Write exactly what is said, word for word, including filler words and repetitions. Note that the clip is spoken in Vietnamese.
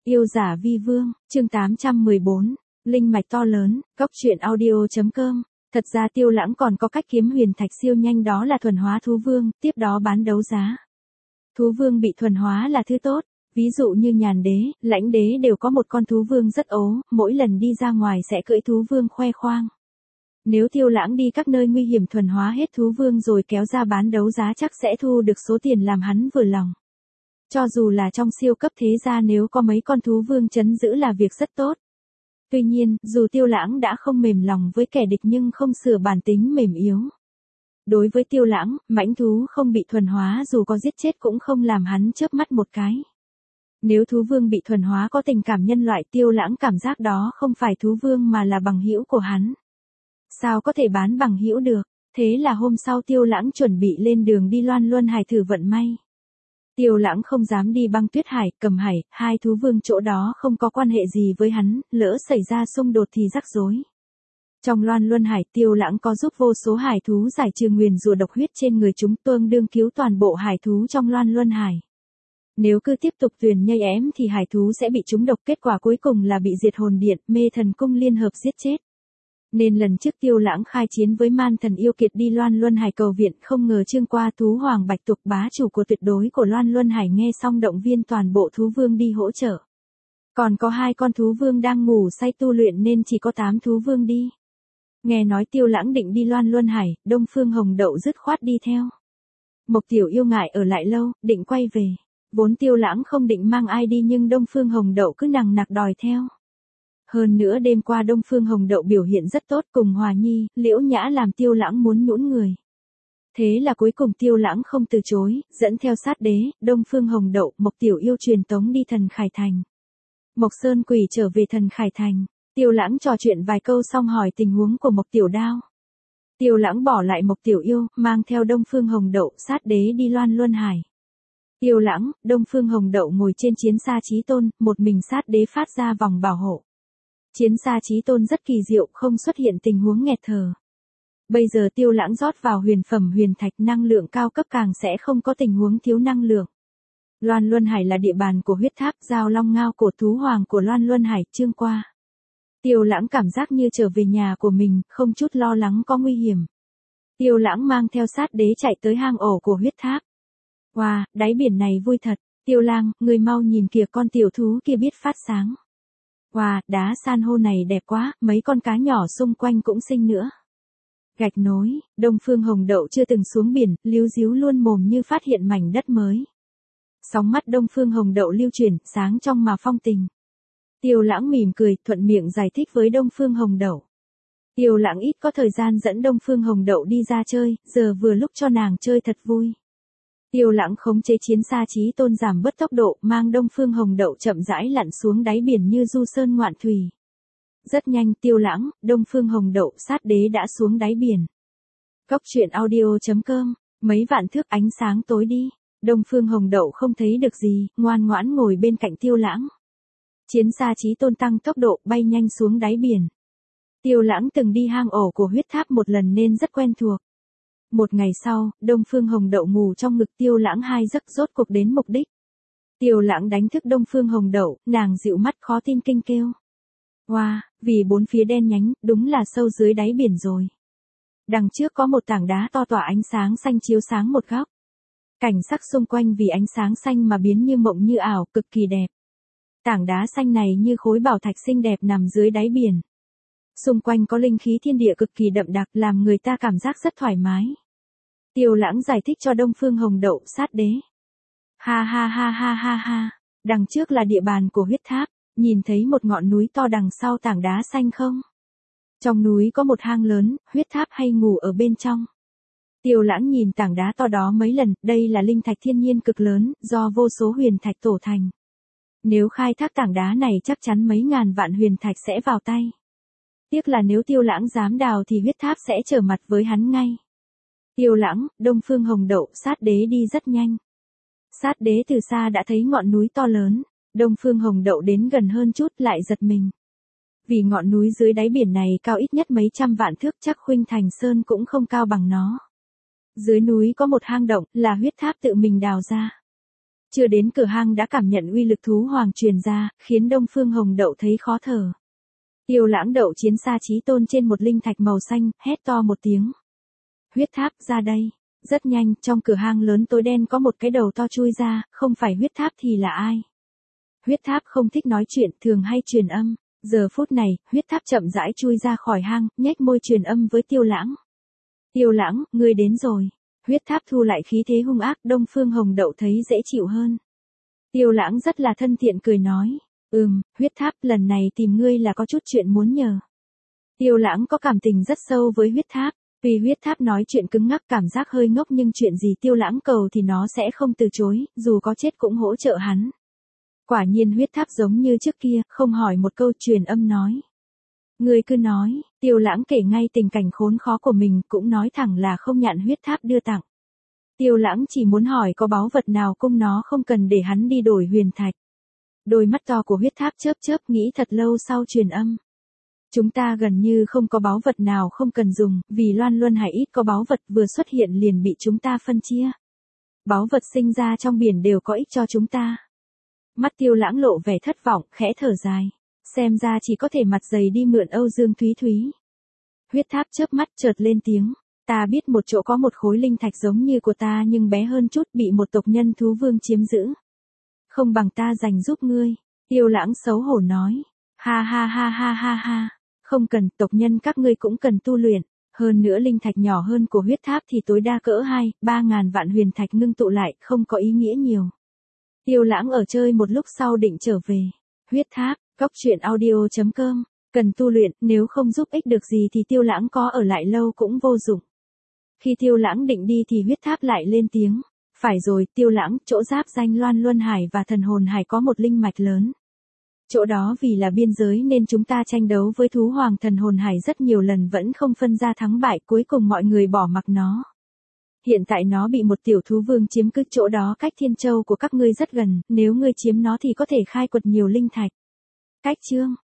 Yêu giả vi vương, chương tám trăm mười bốn, linh mạch to lớn, góc truyện audio.com. Thật ra Tiêu Lãng còn có cách kiếm huyền thạch siêu nhanh, đó là thuần hóa thú vương, tiếp đó bán đấu giá. Thú vương bị thuần hóa là thứ tốt, ví dụ như Nhàn Đế, Lãnh Đế đều có một con thú vương rất ố, mỗi lần đi ra ngoài sẽ cưỡi thú vương khoe khoang. Nếu Tiêu Lãng đi các nơi nguy hiểm thuần hóa hết thú vương rồi kéo ra bán đấu giá chắc sẽ thu được số tiền làm hắn vừa lòng. Cho dù là trong siêu cấp thế gia nếu có mấy con thú vương trấn giữ là việc rất tốt. Tuy nhiên, dù Tiêu Lãng đã không mềm lòng với kẻ địch nhưng không sửa bản tính mềm yếu. Đối với Tiêu Lãng, mãnh thú không bị thuần hóa dù có giết chết cũng không làm hắn chớp mắt một cái. Nếu thú vương bị thuần hóa có tình cảm nhân loại, Tiêu Lãng cảm giác đó không phải thú vương mà là bằng hữu của hắn. Sao có thể bán bằng hữu được? Thế là hôm sau Tiêu Lãng chuẩn bị lên đường đi Loan Luân Hải thử vận may. Tiêu Lãng không dám đi Băng Tuyết Hải, Cầm Hải, hai thú vương chỗ đó không có quan hệ gì với hắn, lỡ xảy ra xung đột thì rắc rối. Trong Loan Luân Hải, Tiêu Lãng có giúp vô số hải thú giải trừ nguyền rủa độc huyết trên người chúng, tương đương cứu toàn bộ hải thú trong Loan Luân Hải. Nếu cứ tiếp tục tuyền nhây ém thì hải thú sẽ bị trúng độc, kết quả cuối cùng là bị diệt hồn điện, mê thần cung liên hợp giết chết. Nên lần trước Tiêu Lãng khai chiến với man thần yêu kiệt đi Loan Luân Hải cầu viện, không ngờ Trương Qua thú hoàng Bạch Tuộc bá chủ của tuyệt đối của Loan Luân Hải nghe xong động viên toàn bộ thú vương đi hỗ trợ. Còn có hai con thú vương đang ngủ say tu luyện nên chỉ có tám thú vương đi. Nghe nói Tiêu Lãng định đi Loan Luân Hải, Đông Phương Hồng Đậu dứt khoát đi theo. Mộc Tiểu Yêu ngại ở lại lâu, định quay về. Vốn Tiêu Lãng không định mang ai đi nhưng Đông Phương Hồng Đậu cứ nằng nặc đòi theo. Hơn nữa đêm qua Đông Phương Hồng Đậu biểu hiện rất tốt, cùng Hòa Nhi, Liễu Nhã làm Tiêu Lãng muốn nhũn người. Thế là cuối cùng Tiêu Lãng không từ chối, dẫn theo Sát Đế, Đông Phương Hồng Đậu, Mộc Tiểu Yêu truyền tống đi Thần Khải Thành. Mộc Sơn Quỷ trở về Thần Khải Thành, Tiêu Lãng trò chuyện vài câu xong hỏi tình huống của Mộc Tiểu Đao. Tiêu Lãng bỏ lại Mộc Tiểu Yêu, mang theo Đông Phương Hồng Đậu, Sát Đế đi Loan Luân Hải. Tiêu Lãng, Đông Phương Hồng Đậu ngồi trên chiến xa Chí Tôn, một mình Sát Đế phát ra vòng bảo hộ. Chiến xa Chí Tôn rất kỳ diệu, không xuất hiện tình huống nghẹt thở. Bây giờ Tiêu Lãng rót vào huyền phẩm huyền thạch, năng lượng cao cấp càng sẽ không có tình huống thiếu năng lượng. Loan Luân Hải là địa bàn của huyết tháp, giao long ngao cổ thú hoàng của Loan Luân Hải, Trương Qua. Tiêu Lãng cảm giác như trở về nhà của mình, không chút lo lắng có nguy hiểm. Tiêu Lãng mang theo Sát Đế chạy tới hang ổ của huyết tháp. Wow, đáy biển này vui thật, Tiêu Lang, người mau nhìn kìa, con tiểu thú kia biết phát sáng. Wow, đá san hô này đẹp quá, mấy con cá nhỏ xung quanh cũng xinh nữa. Gạch nối, Đông Phương Hồng Đậu chưa từng xuống biển, líu díu luôn mồm như phát hiện mảnh đất mới. Sóng mắt Đông Phương Hồng Đậu lưu chuyển, sáng trong mà phong tình. Tiêu Lãng mỉm cười, thuận miệng giải thích với Đông Phương Hồng Đậu. Tiêu Lãng ít có thời gian dẫn Đông Phương Hồng Đậu đi ra chơi, giờ vừa lúc cho nàng chơi thật vui. Tiêu Lãng khống chế chiến xa Chí Tôn giảm bớt tốc độ, mang Đông Phương Hồng Đậu chậm rãi lặn xuống đáy biển như du sơn ngoạn thủy. Rất nhanh, Tiêu Lãng, Đông Phương Hồng Đậu, Sát Đế đã xuống đáy biển. Góc truyện audio.com, mấy vạn thước ánh sáng tối đi, Đông Phương Hồng Đậu không thấy được gì, ngoan ngoãn ngồi bên cạnh Tiêu Lãng. Chiến xa Chí Tôn tăng tốc độ, bay nhanh xuống đáy biển. Tiêu Lãng từng đi hang ổ của huyết tháp một lần nên rất quen thuộc. Một ngày sau, Đông Phương Hồng Đậu ngủ trong ngực Tiêu Lãng hai giấc, rốt cuộc đến mục đích. Tiêu Lãng đánh thức Đông Phương Hồng Đậu, nàng dịu mắt khó tin kinh kêu. Wow, vì bốn phía đen nhánh, đúng là sâu dưới đáy biển rồi. Đằng trước có một tảng đá to tỏa ánh sáng xanh chiếu sáng một góc. Cảnh sắc xung quanh vì ánh sáng xanh mà biến như mộng như ảo, cực kỳ đẹp. Tảng đá xanh này như khối bảo thạch xinh đẹp nằm dưới đáy biển. Xung quanh có linh khí thiên địa cực kỳ đậm đặc, làm người ta cảm giác rất thoải mái. Tiêu Lãng giải thích cho Đông Phương Hồng Đậu, Sát Đế. Ha ha ha ha ha ha, đằng trước là địa bàn của huyết tháp, nhìn thấy một ngọn núi to đằng sau tảng đá xanh không? Trong núi có một hang lớn, huyết tháp hay ngủ ở bên trong. Tiêu Lãng nhìn tảng đá to đó mấy lần, đây là linh thạch thiên nhiên cực lớn, do vô số huyền thạch tổ thành. Nếu khai thác tảng đá này chắc chắn mấy ngàn vạn huyền thạch sẽ vào tay. Tiếc là nếu Tiêu Lãng dám đào thì huyết tháp sẽ trở mặt với hắn ngay. Tiêu Lãng, Đông Phương Hồng Đậu, Sát Đế đi rất nhanh. Sát Đế từ xa đã thấy ngọn núi to lớn, Đông Phương Hồng Đậu đến gần hơn chút lại giật mình. Vì ngọn núi dưới đáy biển này cao ít nhất mấy trăm vạn thước, chắc Khuynh Thành Sơn cũng không cao bằng nó. Dưới núi có một hang động, là huyết tháp tự mình đào ra. Chưa đến cửa hang đã cảm nhận uy lực thú hoàng truyền ra, khiến Đông Phương Hồng Đậu thấy khó thở. Tiêu Lãng đậu chiến xa chí tôn trên một linh thạch màu xanh, hét to một tiếng. Huyết tháp ra đây. Rất nhanh, trong cửa hang lớn tối đen có một cái đầu to chui ra, không phải huyết tháp thì là ai? Huyết tháp không thích nói chuyện, thường hay truyền âm. Giờ phút này, huyết tháp chậm rãi chui ra khỏi hang, nhếch môi truyền âm với Tiêu Lãng. Tiêu Lãng, ngươi đến rồi. Huyết tháp thu lại khí thế hung ác, Đông Phương Hồng Đậu thấy dễ chịu hơn. Tiêu Lãng rất là thân thiện cười nói. Ừm, huyết tháp, lần này tìm ngươi là có chút chuyện muốn nhờ. Tiêu Lãng có cảm tình rất sâu với huyết tháp. Vì huyết tháp nói chuyện cứng ngắc cảm giác hơi ngốc nhưng chuyện gì Tiêu Lãng cầu thì nó sẽ không từ chối, dù có chết cũng hỗ trợ hắn. Quả nhiên huyết tháp giống như trước kia, không hỏi một câu truyền âm nói. Ngươi cứ nói, Tiêu Lãng kể ngay tình cảnh khốn khó của mình, cũng nói thẳng là không nhận huyết tháp đưa tặng. Tiêu Lãng chỉ muốn hỏi có báu vật nào cung nó không cần để hắn đi đổi huyền thạch. Đôi mắt to của huyết tháp chớp chớp nghĩ thật lâu sau truyền âm. Chúng ta gần như không có báu vật nào không cần dùng, vì Loan Luân Hải ít có báu vật vừa xuất hiện liền bị chúng ta phân chia. Báu vật sinh ra trong biển đều có ích cho chúng ta. Mắt Tiêu Lãng lộ vẻ thất vọng, khẽ thở dài. Xem ra chỉ có thể mặt dày đi mượn Âu Dương Thúy Thúy. Huyết tháp chớp mắt chợt lên tiếng. Ta biết một chỗ có một khối linh thạch giống như của ta nhưng bé hơn chút bị một tộc nhân thú vương chiếm giữ. Không bằng ta dành giúp ngươi. Tiêu Lãng xấu hổ nói. Ha ha ha ha ha ha. Không cần, tộc nhân các ngươi cũng cần tu luyện. Hơn nữa linh thạch nhỏ hơn của huyết tháp thì tối đa cỡ hai, ba ngàn vạn huyền thạch ngưng tụ lại, không có ý nghĩa nhiều. Tiêu Lãng ở chơi một lúc sau định trở về. Huyết tháp, góc truyện audio chấm com. Cần tu luyện, nếu không giúp ích được gì thì Tiêu Lãng có ở lại lâu cũng vô dụng. Khi Tiêu Lãng định đi thì huyết tháp lại lên tiếng. Phải rồi, Tiêu Lãng, chỗ giáp danh Loan Luân Hải và Thần Hồn Hải có một linh mạch lớn. Chỗ đó vì là biên giới nên chúng ta tranh đấu với thú hoàng Thần Hồn Hải rất nhiều lần vẫn không phân ra thắng bại, cuối cùng mọi người bỏ mặc nó. Hiện tại nó bị một tiểu thú vương chiếm cứ, chỗ đó cách Thiên Châu của các ngươi rất gần, nếu ngươi chiếm nó thì có thể khai quật nhiều linh thạch. Cách chương